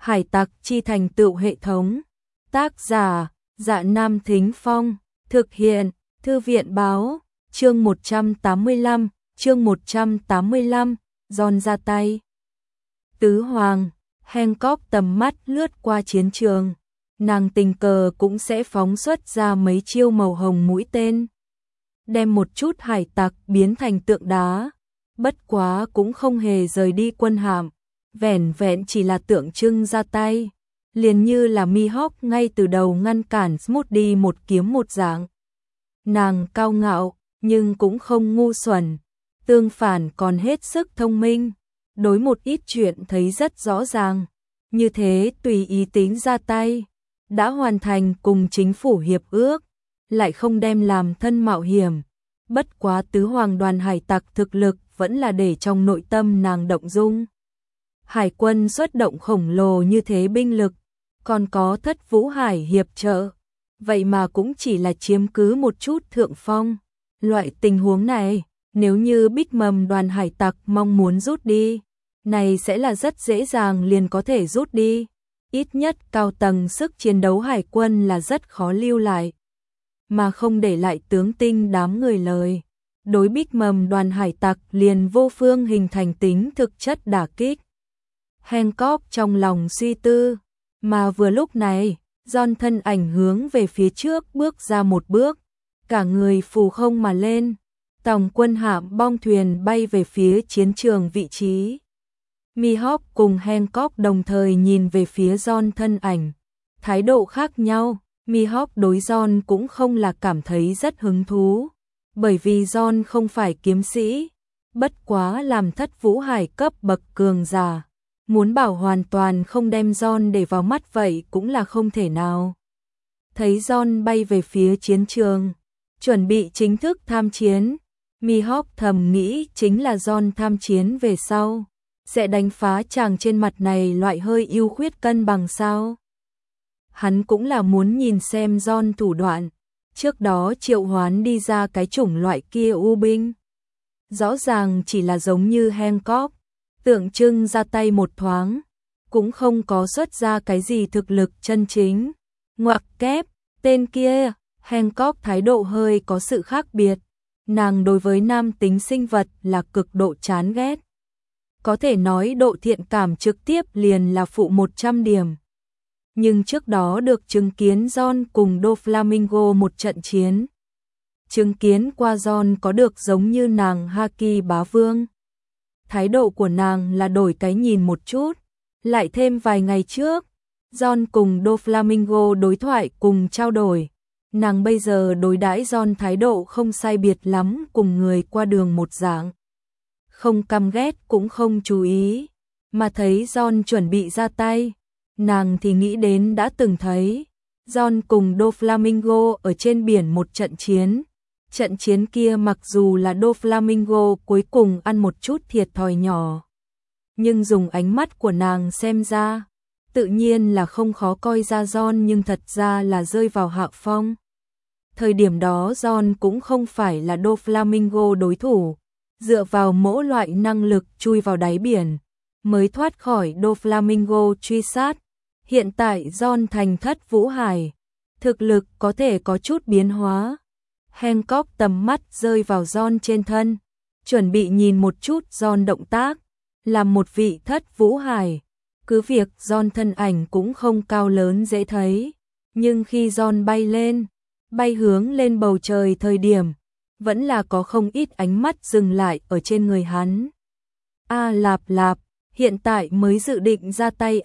Hải tặc chi thành tựu hệ thống. Tác giả, Dạ Nam Thính Phong. Thực hiện, Thư viện Báo. Chương 185, chương 185, John ra tay. Tứ Hoàng, Hancock tầm mắt lướt qua chiến trường. Nàng tình cờ cũng sẽ phóng xuất ra mấy chiêu màu hồng mũi tên. Đem một chút hải tặc biến thành tượng đá. Bất quá cũng không hề rời đi quân hạm. Vẻn vẹn chỉ là tượng trưng ra tay. Liền như là Mihawk ngay từ đầu ngăn cản Smoothie một kiếm một dạng. Nàng cao ngạo, nhưng cũng không ngu xuẩn. Tương phản còn hết sức thông minh. Đối một ít chuyện thấy rất rõ ràng. Như thế tùy ý tính ra tay. Đã hoàn thành cùng chính phủ hiệp ước. Lại không đem làm thân mạo hiểm. Bất quá tứ hoàng đoàn hải tặc thực lực vẫn là để trong nội tâm nàng động dung. Hải quân xuất động khổng lồ như thế binh lực. Còn có Thất Vũ Hải hiệp trợ. Vậy mà cũng chỉ là chiếm cứ một chút thượng phong. Loại tình huống này, nếu như Big Mom đoàn hải tặc mong muốn rút đi, này sẽ là rất dễ dàng liền có thể rút đi. Ít nhất cao tầng sức chiến đấu hải quân là rất khó lưu lại. Mà không để lại tướng tinh đám người lời. Đối Big Mom đoàn hải tặc liền vô phương hình thành tính thực chất đả kích. Hancock trong lòng suy tư. Mà vừa lúc này, John thân ảnh hướng về phía trước bước ra một bước. Cả người phù không mà lên. Tòng quân hạm bong thuyền bay về phía chiến trường vị trí. Mihawk cùng Hancock đồng thời nhìn về phía John thân ảnh. Thái độ khác nhau, Mihawk đối John cũng không là cảm thấy rất hứng thú. Bởi vì John không phải kiếm sĩ. Bất quá làm Thất Vũ Hải cấp bậc cường giả. Muốn bảo hoàn toàn không đem John để vào mắt vậy cũng là không thể nào. Thấy John bay về phía chiến trường, chuẩn bị chính thức tham chiến. Mihawk thầm nghĩ chính là John tham chiến về sau. Sẽ đánh phá chàng trên mặt này loại hơi ưu khuyết cân bằng sao. Hắn cũng là muốn nhìn xem John thủ đoạn. Trước đó triệu hoán đi ra cái chủng loại kia u binh. Rõ ràng chỉ là giống như Hancock. Tượng trưng ra tay một thoáng. Cũng không có xuất ra cái gì thực lực chân chính. Ngoặc kép, tên kia, Hancock thái độ hơi có sự khác biệt. Nàng đối với nam tính sinh vật là cực độ chán ghét. Có thể nói độ thiện cảm trực tiếp liền là phụ 100 điểm. Nhưng trước đó được chứng kiến John cùng Doflamingo một trận chiến. Chứng kiến qua John có được giống như nàng Haki bá vương. Thái độ của nàng là đổi cái nhìn một chút. Lại thêm vài ngày trước, John cùng Doflamingo đối thoại cùng trao đổi. Nàng bây giờ đối đãi John thái độ không sai biệt lắm cùng người qua đường một dạng. Không căm ghét cũng không chú ý. Mà thấy John chuẩn bị ra tay. Nàng thì nghĩ đến đã từng thấy. John cùng Doflamingo ở trên biển một trận chiến. Trận chiến kia mặc dù là Doflamingo cuối cùng ăn một chút thiệt thòi nhỏ. Nhưng dùng ánh mắt của nàng xem ra. Tự nhiên là không khó coi ra John nhưng thật ra là rơi vào hạ phong. Thời điểm đó John cũng không phải là Doflamingo đối thủ. Dựa vào mỗi loại năng lực chui vào đáy biển. Mới thoát khỏi Doflamingo truy sát. Hiện tại John thành Thất Vũ Hải. Thực lực có thể có chút biến hóa. Hancock tầm mắt rơi vào John trên thân. Chuẩn bị nhìn một chút John động tác. Làm một vị Thất Vũ Hải. Cứ việc John thân ảnh cũng không cao lớn dễ thấy. Nhưng khi John bay lên. Bay hướng lên bầu trời thời điểm. Vẫn là có không ít ánh mắt dừng lại ở trên người hắn. Lạp lạp. Hiện tại mới dự định ra tay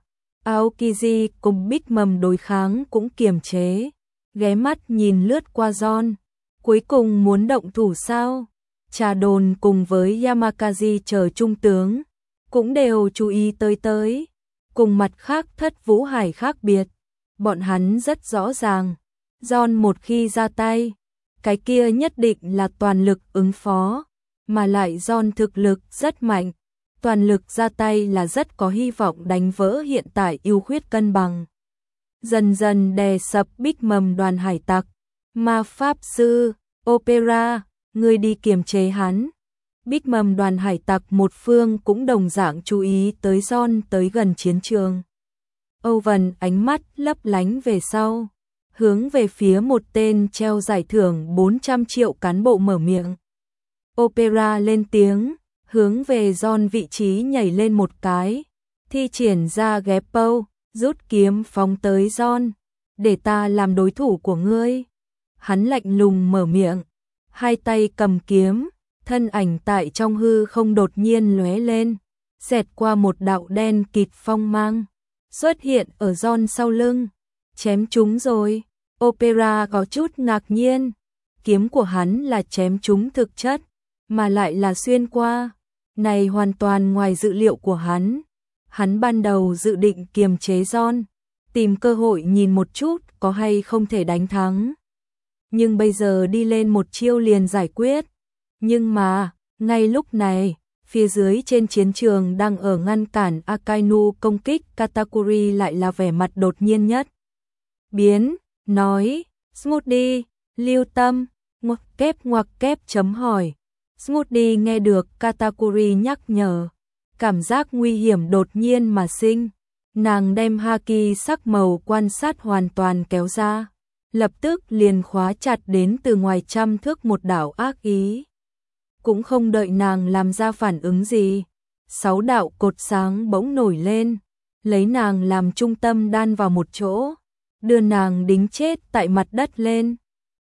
Aokiji cùng Big Mom đối kháng cũng kiềm chế. Ghé mắt nhìn lướt qua John. Cuối cùng muốn động thủ sao? Trà đồn cùng với Yamakazi chờ trung tướng. Cũng đều chú ý tới. Cùng mặt khác Thất Vũ Hải khác biệt. Bọn hắn rất rõ ràng. John một khi ra tay. Cái kia nhất định là toàn lực ứng phó. Mà lại John thực lực rất mạnh. Toàn lực ra tay là rất có hy vọng đánh vỡ hiện tại ưu khuyết cân bằng. Dần dần đè sập Big Mom đoàn hải tặc. Ma Pháp Sư, Opera, người đi kiềm chế hắn. Big Mom đoàn hải tặc một phương cũng đồng dạng chú ý tới John tới gần chiến trường. Owen ánh mắt lấp lánh về sau, hướng về phía một tên treo giải thưởng 400 triệu cán bộ mở miệng. Opera lên tiếng, hướng về John vị trí nhảy lên một cái, thi triển ra Geppo, rút kiếm phóng tới John, để ta làm đối thủ của ngươi. Hắn lạnh lùng mở miệng, hai tay cầm kiếm, thân ảnh tại trong hư không đột nhiên lóe lên, xẹt qua một đạo đen kịt phong mang, xuất hiện ở John sau lưng, chém trúng rồi. Opera có chút ngạc nhiên, kiếm của hắn là chém trúng thực chất, mà lại là xuyên qua, này hoàn toàn ngoài dự liệu của hắn. Hắn ban đầu dự định kiềm chế John, tìm cơ hội nhìn một chút có hay không thể đánh thắng. Nhưng bây giờ đi lên một chiêu liền giải quyết. Nhưng mà, ngay lúc này, phía dưới trên chiến trường đang ở ngăn cản Akainu công kích Katakuri lại là vẻ mặt đột nhiên nhất. Biến, nói, Smoothie, lưu tâm, ngoặc kép chấm hỏi. Smoothie nghe được Katakuri nhắc nhở, cảm giác nguy hiểm đột nhiên mà sinh. Nàng đem haki sắc màu quan sát hoàn toàn kéo ra, lập tức liền khóa chặt đến từ ngoài trăm thước một đạo ác ý. Cũng không đợi nàng làm ra phản ứng gì, 6 đạo cột sáng bỗng nổi lên, lấy nàng làm trung tâm đan vào một chỗ, đưa nàng đính chết tại mặt đất lên.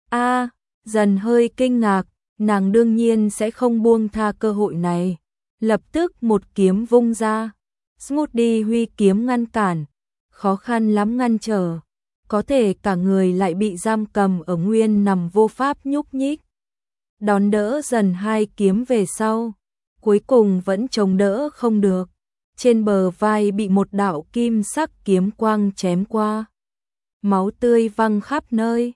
Dần hơi kinh ngạc, nàng đương nhiên sẽ không buông tha cơ hội này, lập tức một kiếm vung ra. Smoothie huy kiếm ngăn cản, khó khăn lắm ngăn trở, có thể cả người lại bị giam cầm ở nguyên nằm vô pháp nhúc nhích. Đón đỡ dần hai kiếm về sau, cuối cùng vẫn chống đỡ không được, trên bờ vai bị một đạo kim sắc kiếm quang chém qua. Máu tươi văng khắp nơi,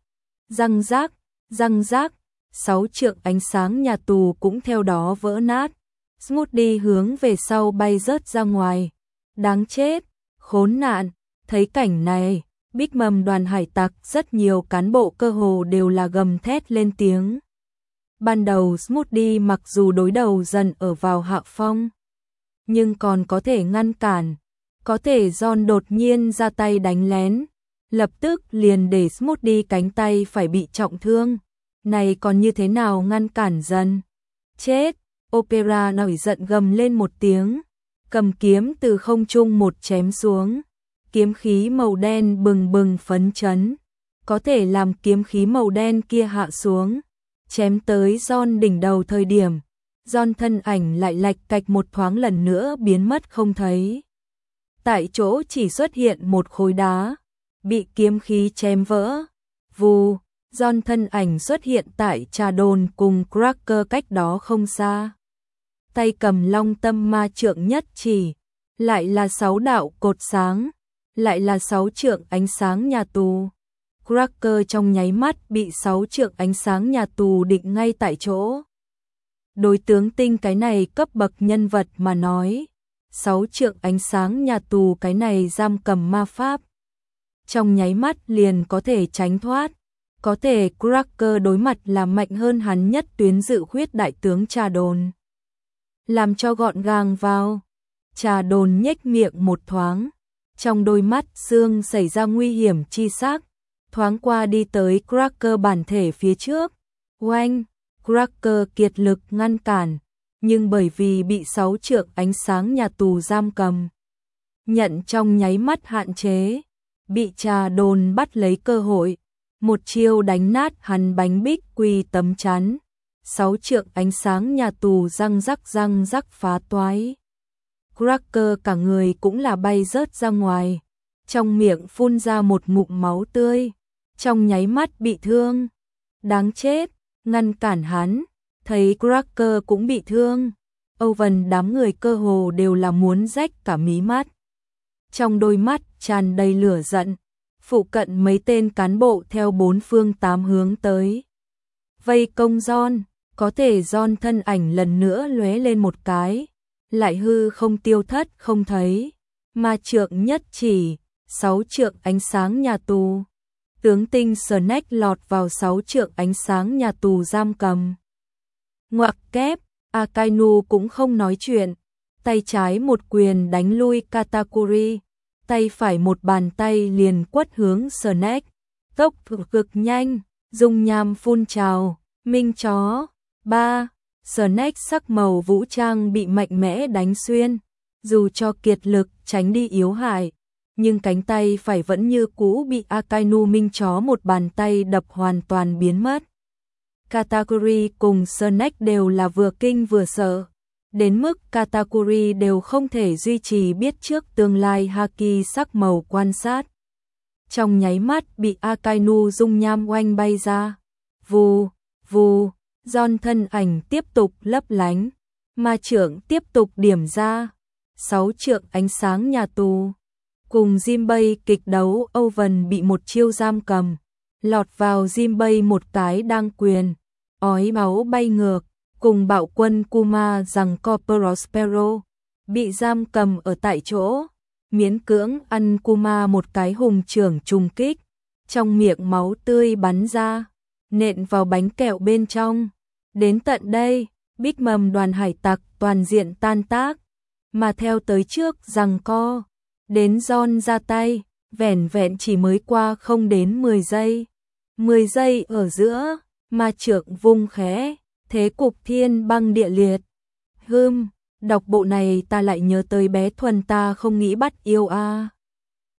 răng rác, 6 trượng ánh sáng nhà tù cũng theo đó vỡ nát. Smoothie hướng về sau bay rớt ra ngoài. Đáng chết, khốn nạn, thấy cảnh này, Big Mom đoàn hải tặc rất nhiều cán bộ cơ hồ đều là gầm thét lên tiếng. Ban đầu Smoothie mặc dù đối đầu dần ở vào hạ phong, nhưng còn có thể ngăn cản, có thể John đột nhiên ra tay đánh lén, lập tức liền để Smoothie cánh tay phải bị trọng thương, này còn như thế nào ngăn cản dần. Chết, Opera nổi giận gầm lên một tiếng, cầm kiếm từ không trung một chém xuống, kiếm khí màu đen bừng bừng phấn chấn, có thể làm kiếm khí màu đen kia hạ xuống, chém tới John đỉnh đầu thời điểm, John thân ảnh lại lạch cạch một thoáng lần nữa biến mất không thấy. Tại chỗ chỉ xuất hiện một khối đá, bị kiếm khí chém vỡ. Vù, John thân ảnh xuất hiện tại trà đồn cùng Cracker cách đó không xa. Tay cầm long tâm ma trượng nhất chỉ, lại là 6 đạo cột sáng, lại là 6 trượng ánh sáng nhà tù. Cracker trong nháy mắt bị 6 trượng ánh sáng nhà tù định ngay tại chỗ. Đối tướng Tinh cái này cấp bậc nhân vật mà nói, 6 trượng ánh sáng nhà tù cái này giam cầm ma pháp, trong nháy mắt liền có thể tránh thoát. Có thể Cracker đối mặt là mạnh hơn hắn nhất tuyến dự khuyết đại tướng Trà Đồn. Làm cho gọn gàng vào. Trà Đồn nhếch miệng một thoáng, trong đôi mắt xương xảy ra nguy hiểm chi sắc, thoáng qua đi tới Cracker bản thể phía trước. Oanh, Cracker kiệt lực ngăn cản, nhưng bởi vì bị 6 trượng ánh sáng nhà tù giam cầm, nhận trong nháy mắt hạn chế, bị Trà Đồn bắt lấy cơ hội, một chiêu đánh nát hắn bánh bích quy tấm chắn. 6 trượng ánh sáng nhà tù răng rắc phá toái. Cracker cả người cũng là bay rớt ra ngoài, trong miệng phun ra một ngụm máu tươi, trong nháy mắt bị thương. Đáng chết, ngăn cản hắn, thấy Cracker cũng bị thương. Owen đám người cơ hồ đều là muốn rách cả mí mắt. Trong đôi mắt tràn đầy lửa giận, phụ cận mấy tên cán bộ theo 4 phương 8 hướng tới. Vây công John, có thể John thân ảnh lần nữa lóe lên một cái, lại hư không tiêu thất không thấy. Ma trượng nhất chỉ, 6 trượng ánh sáng nhà tù. Tướng Tinh Snake lọt vào 6 trượng ánh sáng nhà tù giam cầm. Ngoặc kép, Akainu cũng không nói chuyện, tay trái một quyền đánh lui Katakuri, tay phải một bàn tay liền quất hướng Snake, tốc độ cực nhanh, dung nham phun trào, minh chó. 3. Snake sắc màu vũ trang bị mạnh mẽ đánh xuyên, dù cho kiệt lực tránh đi yếu hại, nhưng cánh tay phải vẫn như cũ bị Akainu minh chó một bàn tay đập hoàn toàn biến mất. Katakuri cùng Snake đều là vừa kinh vừa sợ, đến mức Katakuri đều không thể duy trì biết trước tương lai Haki sắc màu quan sát. Trong nháy mắt bị Akainu dung nham oanh bay ra. Vù, vù, Giòn thân ảnh tiếp tục lấp lánh, ma trượng tiếp tục điểm ra. 6 trượng ánh sáng nhà tù. Cùng Jinbei kịch đấu, Oven bị một chiêu giam cầm, lọt vào Jinbei một cái đang quyền, ói máu bay ngược, cùng bạo quân Kuma rằng co Prospero, bị giam cầm ở tại chỗ, miễn cưỡng ăn Kuma một cái hùng trưởng trùng kích, trong miệng máu tươi bắn ra, nện vào bánh kẹo bên trong. Đến tận đây, Big Mom đoàn hải tặc toàn diện tan tác, mà theo tới trước rằng co. Đến Giòn ra tay, vẻn vẹn chỉ mới qua không đến 10 giây. 10 giây ở giữa, ma trượng vung khẽ, thế cục thiên băng địa liệt. Đọc bộ này ta lại nhớ tới bé Thuần ta không nghĩ bắt yêu a.